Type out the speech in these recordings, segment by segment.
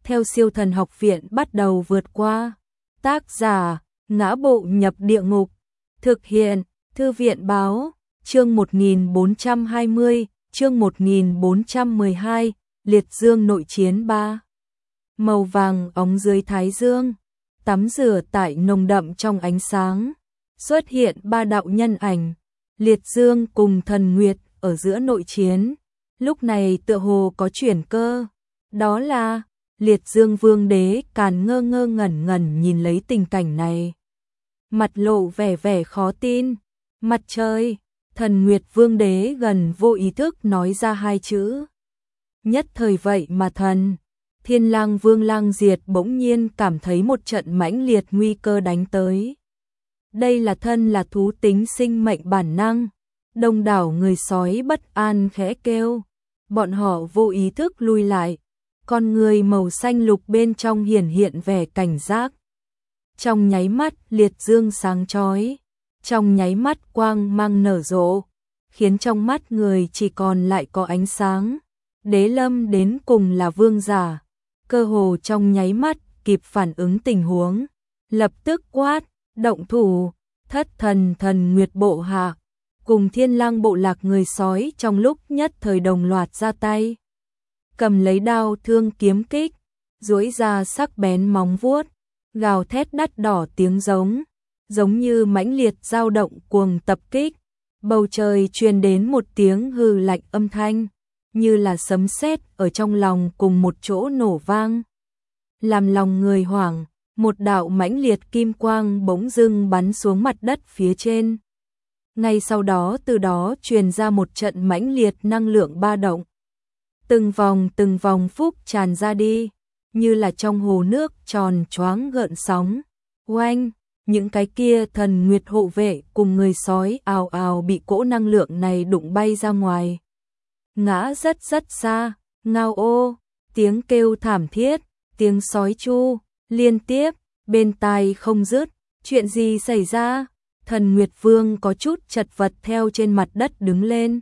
theo Siêu Thần Học Viện bắt đầu vượt qua. Tác giả: Ngã Bộ Nhập Địa Ngục. Thực hiện: Thư viện báo. Chương 1420, chương 1412, Liệt Dương nội chiến 3. Màu vàng óng dưới thái dương, tắm rửa tại nồng đậm trong ánh sáng, xuất hiện ba đạo nhân ảnh, Liệt Dương cùng Thần Nguyệt ở giữa nội chiến. Lúc này tựa hồ có chuyển cơ, đó là Liệt Dương Vương Đế Càn ngơ ngơ ngẩn ngẩn nhìn lấy tình cảnh này, mặt lộ vẻ vẻ khó tin. Mặt trời! Thần Nguyệt Vương Đế gần vô ý thức nói ra hai chữ. Nhất thời vậy mà Thiên Lang Vương Lang Diệt bỗng nhiên cảm thấy một trận mãnh liệt nguy cơ đánh tới. Đây là thân là thú tính sinh mệnh bản năng. Đông đảo người sói bất an khẽ kêu. Bọn họ vô ý thức lui lại. Con người màu xanh lục bên trong hiển hiện vẻ cảnh giác. Trong nháy mắt liệt dương sáng chói. Trong nháy mắt quang mang nở rộ. Khiến trong mắt người chỉ còn lại có ánh sáng. Đế Lâm đến cùng là vương giả. Cơ hồ trong nháy mắt kịp phản ứng tình huống. Lập tức quát, động thủ. Thất thần Thần Nguyệt bộ hạ cùng Thiên Lang bộ lạc người sói trong lúc nhất thời đồng loạt ra tay. Cầm lấy đao thương kiếm kích, duỗi ra sắc bén móng vuốt, gào thét đắt đỏ tiếng giống như mãnh liệt dao động cuồng tập kích. Bầu trời truyền đến một tiếng hừ lạnh âm thanh, như là sấm sét ở trong lòng cùng một chỗ nổ vang. Làm lòng người hoảng, một đạo mãnh liệt kim quang bỗng dưng bắn xuống mặt đất phía trên. Ngay sau đó từ đó truyền ra một trận mãnh liệt năng lượng ba động. Từng vòng phúc tràn ra đi, như là trong hồ nước tròn choáng gợn sóng. Oanh, những cái kia Thần Nguyệt hộ vệ cùng người sói ào ào bị cỗ năng lượng này đụng bay ra ngoài. Ngã rất xa, ngao ô, tiếng kêu thảm thiết, tiếng sói chu, liên tiếp, bên tai không dứt. Chuyện gì xảy ra? Thần Nguyệt Vương có chút chật vật theo trên mặt đất đứng lên.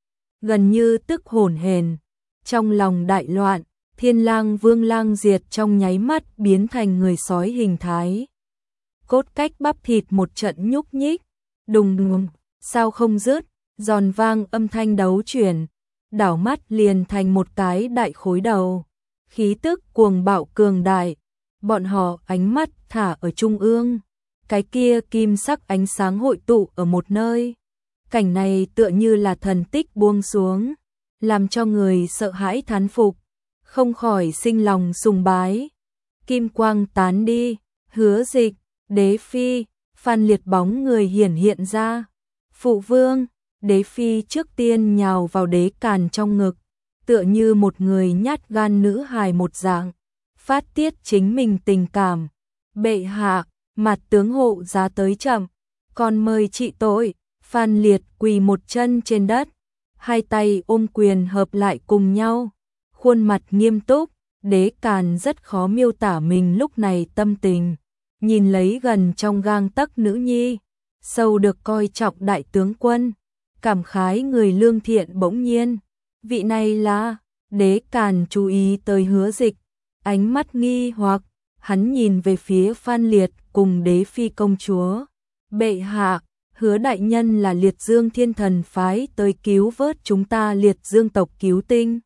Gần như tức hổn hển, trong lòng đại loạn, Thiên Lang Vương Lang Diệt trong nháy mắt biến thành người sói hình thái. Cốt cách bắp thịt một trận nhúc nhích, đùng đùng, sao không dứt, giòn vang âm thanh đấu chuyển, đảo mắt liền thành một cái đại khối đầu. Khí tức cuồng bạo cường đại, bọn họ ánh mắt thả ở trung ương. Cái kia kim sắc ánh sáng hội tụ ở một nơi. Cảnh này tựa như là thần tích buông xuống, làm cho người sợ hãi thán phục, không khỏi sinh lòng sùng bái. Kim quang tán đi, Hứa Dịch, Đế Phi, Phan Liệt bóng người hiển hiện ra. Phụ vương, Đế Phi trước tiên nhào vào Đế Càn trong ngực, tựa như một người nhát gan nữ hài một dạng, phát tiết chính mình tình cảm. Bệ hạ, mặt tướng hộ giá tới chậm, còn mời trị tội. Phan Liệt quỳ một chân trên đất, hai tay ôm quyền hợp lại cùng nhau, khuôn mặt nghiêm túc. Đế Càn rất khó miêu tả mình lúc này tâm tình, nhìn lấy gần trong gang tấc nữ nhi, sâu được coi trọng đại tướng quân, cảm khái người lương thiện. Bỗng nhiên, vị này là Đế Càn chú ý tới Hứa Dịch, ánh mắt nghi hoặc, hắn nhìn về phía Phan Liệt cùng Đế Phi công chúa. Bệ hạ, Hứa đại nhân là Liệt Dương Thiên Thần phái tới cứu vớt chúng ta Liệt Dương tộc cứu tinh.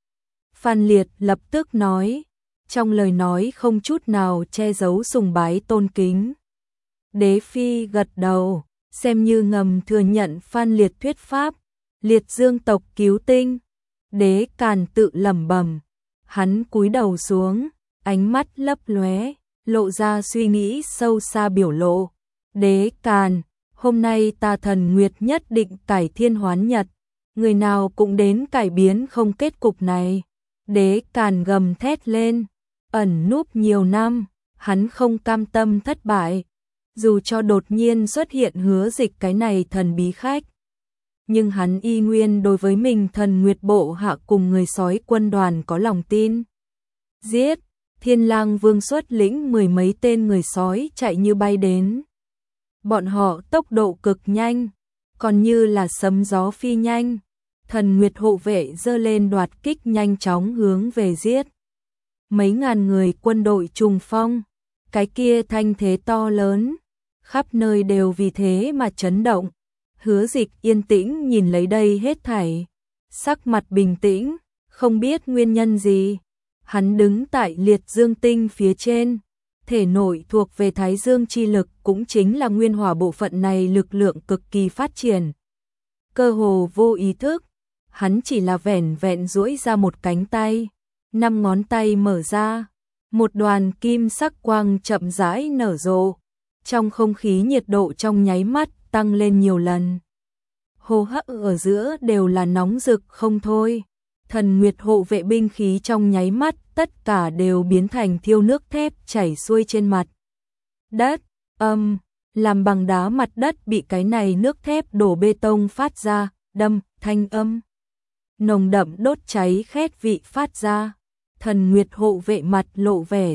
Phan Liệt lập tức nói, trong lời nói không chút nào che giấu sùng bái tôn kính. Đế Phi gật đầu, xem như ngầm thừa nhận Phan Liệt thuyết pháp. Liệt Dương tộc cứu tinh. Đế Càn tự lẩm bẩm, hắn cúi đầu xuống, ánh mắt lấp lóe, lộ ra suy nghĩ sâu xa biểu lộ. Đế Càn, hôm nay ta Thần Nguyệt nhất định cải thiên hoán nhật, người nào cũng đến cải biến không kết cục này. Đế Càn gầm thét lên, ẩn núp nhiều năm, hắn không cam tâm thất bại, dù cho đột nhiên xuất hiện Hứa Dịch cái này thần bí khách. Nhưng hắn y nguyên đối với mình Thần Nguyệt bộ hạ cùng người sói quân đoàn có lòng tin. Giết! Thiên Lang Vương xuất lĩnh mười mấy tên người sói chạy như bay đến. Bọn họ tốc độ cực nhanh, còn như là sấm gió phi nhanh. Thần Nguyệt hộ vệ giơ lên đoạt kích nhanh chóng hướng về giết. mấy ngàn người quân đội trùng phong, cái kia thanh thế to lớn, khắp nơi đều vì thế mà chấn động. Hứa Dịch yên tĩnh nhìn lấy đây hết thảy, sắc mặt bình tĩnh, không biết nguyên nhân gì. Hắn đứng tại liệt dương tinh phía trên, thể nội thuộc về Thái Dương chi lực, cũng chính là nguyên hỏa bộ phận này lực lượng cực kỳ phát triển. Cơ hồ vô ý thức, hắn chỉ là vẻn vẹn duỗi ra một cánh tay, 5 ngón tay mở ra, một đoàn kim sắc quang chậm rãi nở rộ, trong không khí nhiệt độ trong nháy mắt tăng lên nhiều lần. Hô hấp ở giữa đều là nóng rực không thôi. Thần Nguyệt hộ vệ binh khí trong nháy mắt tất cả đều biến thành thiêu nước thép chảy xuôi trên mặt đất, làm bằng đá mặt đất bị cái này nước thép đổ bê tông phát ra, đâm, thanh âm. Nồng đậm đốt cháy khét vị phát ra. Thần Nguyệt hộ vệ mặt lộ vẻ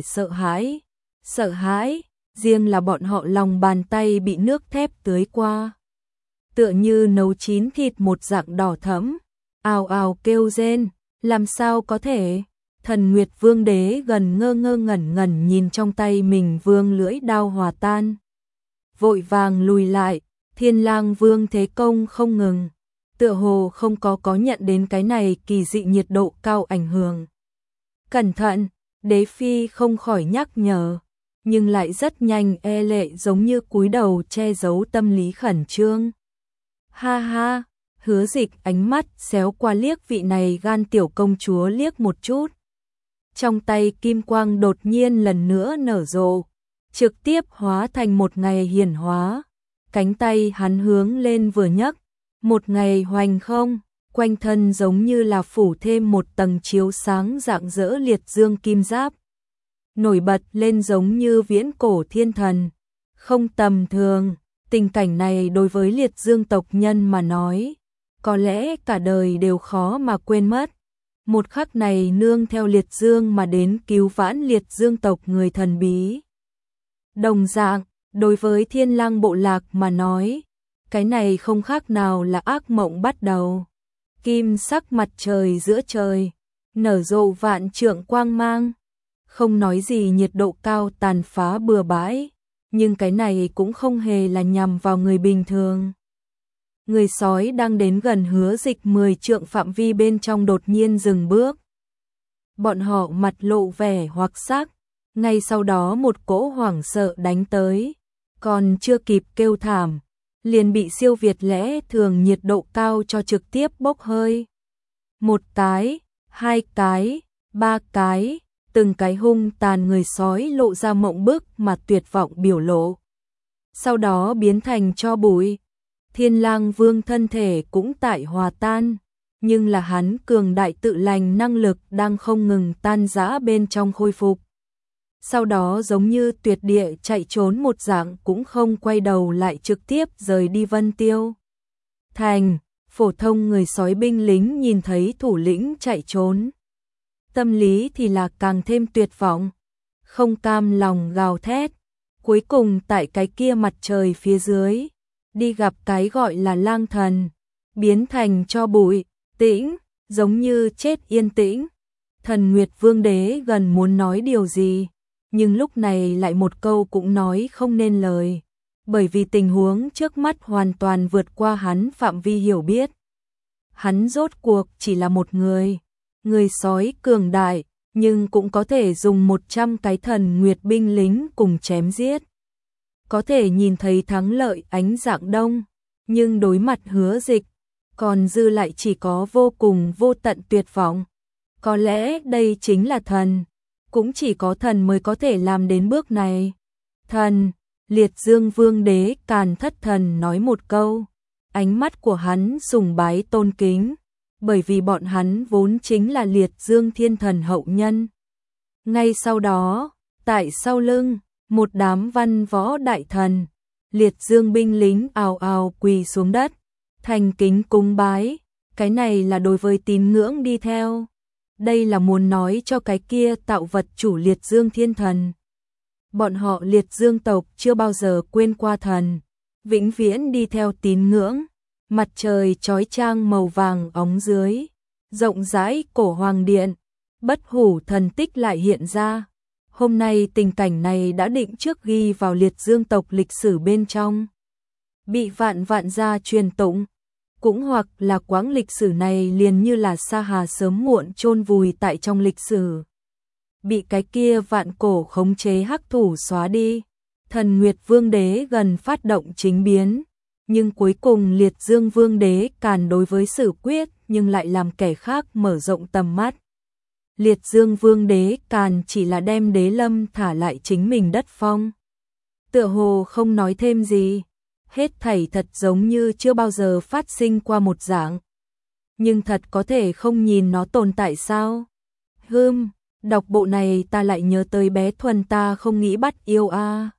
sợ hãi, riêng là bọn họ lòng bàn tay bị nước thép tưới qua. Tựa như nấu chín thịt một dạng đỏ thẫm, ào ào kêu rên, làm sao có thể? Thần Nguyệt Vương Đế gần ngơ ngẩn nhìn trong tay mình vương lưỡi đao hòa tan. Vội vàng lùi lại, Thiên Lang Vương thế công không ngừng, tựa hồ không có nhận đến cái này kỳ dị nhiệt độ cao ảnh hưởng. Cẩn thận, Đế Phi không khỏi nhắc nhở, nhưng lại rất nhanh e lệ giống như cúi đầu che giấu tâm lý khẩn trương. Ha ha, Hứa Dịch ánh mắt xéo qua liếc vị này gan tiểu công chúa liếc một chút. Trong tay kim quang đột nhiên lần nữa nở rộ, trực tiếp hóa thành một ngày hiển hóa. Cánh tay hắn hướng lên vừa nhấc, một ngày hoành không, quanh thân giống như là phủ thêm một tầng chiếu sáng rạng rỡ liệt dương kim giáp. Nổi bật lên giống như viễn cổ thiên thần, không tầm thường. Tình cảnh này đối với liệt dương tộc nhân mà nói, có lẽ cả đời đều khó mà quên mất. Một khắc này nương theo liệt dương mà đến cứu vãn liệt dương tộc người thần bí. Đồng dạng, đối với Thiên Lang bộ lạc mà nói, cái này không khác nào là ác mộng bắt đầu. Kim sắc mặt trời giữa trời, nở rộ vạn trượng quang mang, không nói gì nhiệt độ cao tàn phá bừa bãi, nhưng cái này cũng không hề là nhằm vào người bình thường. Người sói đang đến gần Hứa Dịch 10 trượng phạm vi bên trong đột nhiên dừng bước. Bọn họ mặt lộ vẻ hoặc sắc, ngay sau đó một cỗ hoảng sợ đánh tới, còn chưa kịp kêu thảm, liền bị siêu việt lẽ thường nhiệt độ cao cho trực tiếp bốc hơi. Một cái, hai cái, ba cái, từng cái hung tàn người sói lộ ra mộng bức mà tuyệt vọng biểu lộ. Sau đó biến thành tro bụi. Thiên Lang Vương thân thể cũng tại hòa tan, nhưng là hắn cường đại tự lành năng lực đang không ngừng tan rã bên trong khôi phục. Sau đó giống như tuyệt địa chạy trốn một dạng cũng không quay đầu lại trực tiếp rời đi Vân Tiêu Thành. Phổ thông người sói binh lính nhìn thấy thủ lĩnh chạy trốn, tâm lý thì là càng thêm tuyệt vọng, không cam lòng gào thét. Cuối cùng tại cái kia mặt trời phía dưới, đi gặp cái gọi là lang thần, biến thành tro bụi, tĩnh, giống như chết yên tĩnh. Thần Nguyệt Vương Đế gần muốn nói điều gì, nhưng lúc này lại một câu cũng nói không nên lời, bởi vì tình huống trước mắt hoàn toàn vượt qua hắn phạm vi hiểu biết. Hắn rốt cuộc chỉ là một người sói cường đại, nhưng cũng có thể dùng 100 cái thần nguyệt binh lính cùng chém giết. Có thể nhìn thấy thắng lợi ánh dạng đông, nhưng đối mặt Hứa Dịch, còn dư lại chỉ có vô cùng vô tận tuyệt vọng. Có lẽ đây chính là thần, cũng chỉ có thần mới có thể làm đến bước này. Thần, Liệt Dương Vương Đế Càn Thất Thần nói một câu, ánh mắt của hắn sùng bái tôn kính, bởi vì bọn hắn vốn chính là Liệt Dương Thiên Thần hậu nhân. Ngay sau đó, tại sau lưng, một đám văn võ đại thần, Liệt Dương binh lính ào ào quỳ xuống đất, thành kính cúng bái. Cái này là đối với tín ngưỡng đi theo. Đây là muốn nói cho cái kia tạo vật chủ Liệt Dương Thiên Thần. Bọn họ Liệt Dương tộc chưa bao giờ quên qua thần, vĩnh viễn đi theo tín ngưỡng. Mặt trời chói chang màu vàng óng dưới, rộng rãi cổ hoàng điện, bất hủ thần tích lại hiện ra. Hôm nay tình cảnh này đã định trước ghi vào liệt dương tộc lịch sử bên trong, bị vạn vạn gia truyền tụng, cũng hoặc là quãng lịch sử này liền như là sa hà sớm muộn chôn vùi tại trong lịch sử, bị cái kia vạn cổ khống chế hắc thủ xóa đi. Thần Nguyệt Vương Đế gần phát động chính biến, nhưng cuối cùng Liệt Dương Vương Đế càn đối với Sử Quyết nhưng lại làm kẻ khác mở rộng tầm mắt. Liệt Dương Vương Đế càn chỉ là đem Đế Lâm thả lại chính mình đất phong, tựa hồ không nói thêm gì, hết thảy thật giống như chưa bao giờ phát sinh qua một dạng. Nhưng thật có thể không nhìn nó tồn tại sao? Đọc bộ này ta lại nhớ tới bé Thuần ta không nghĩ bắt yêu a.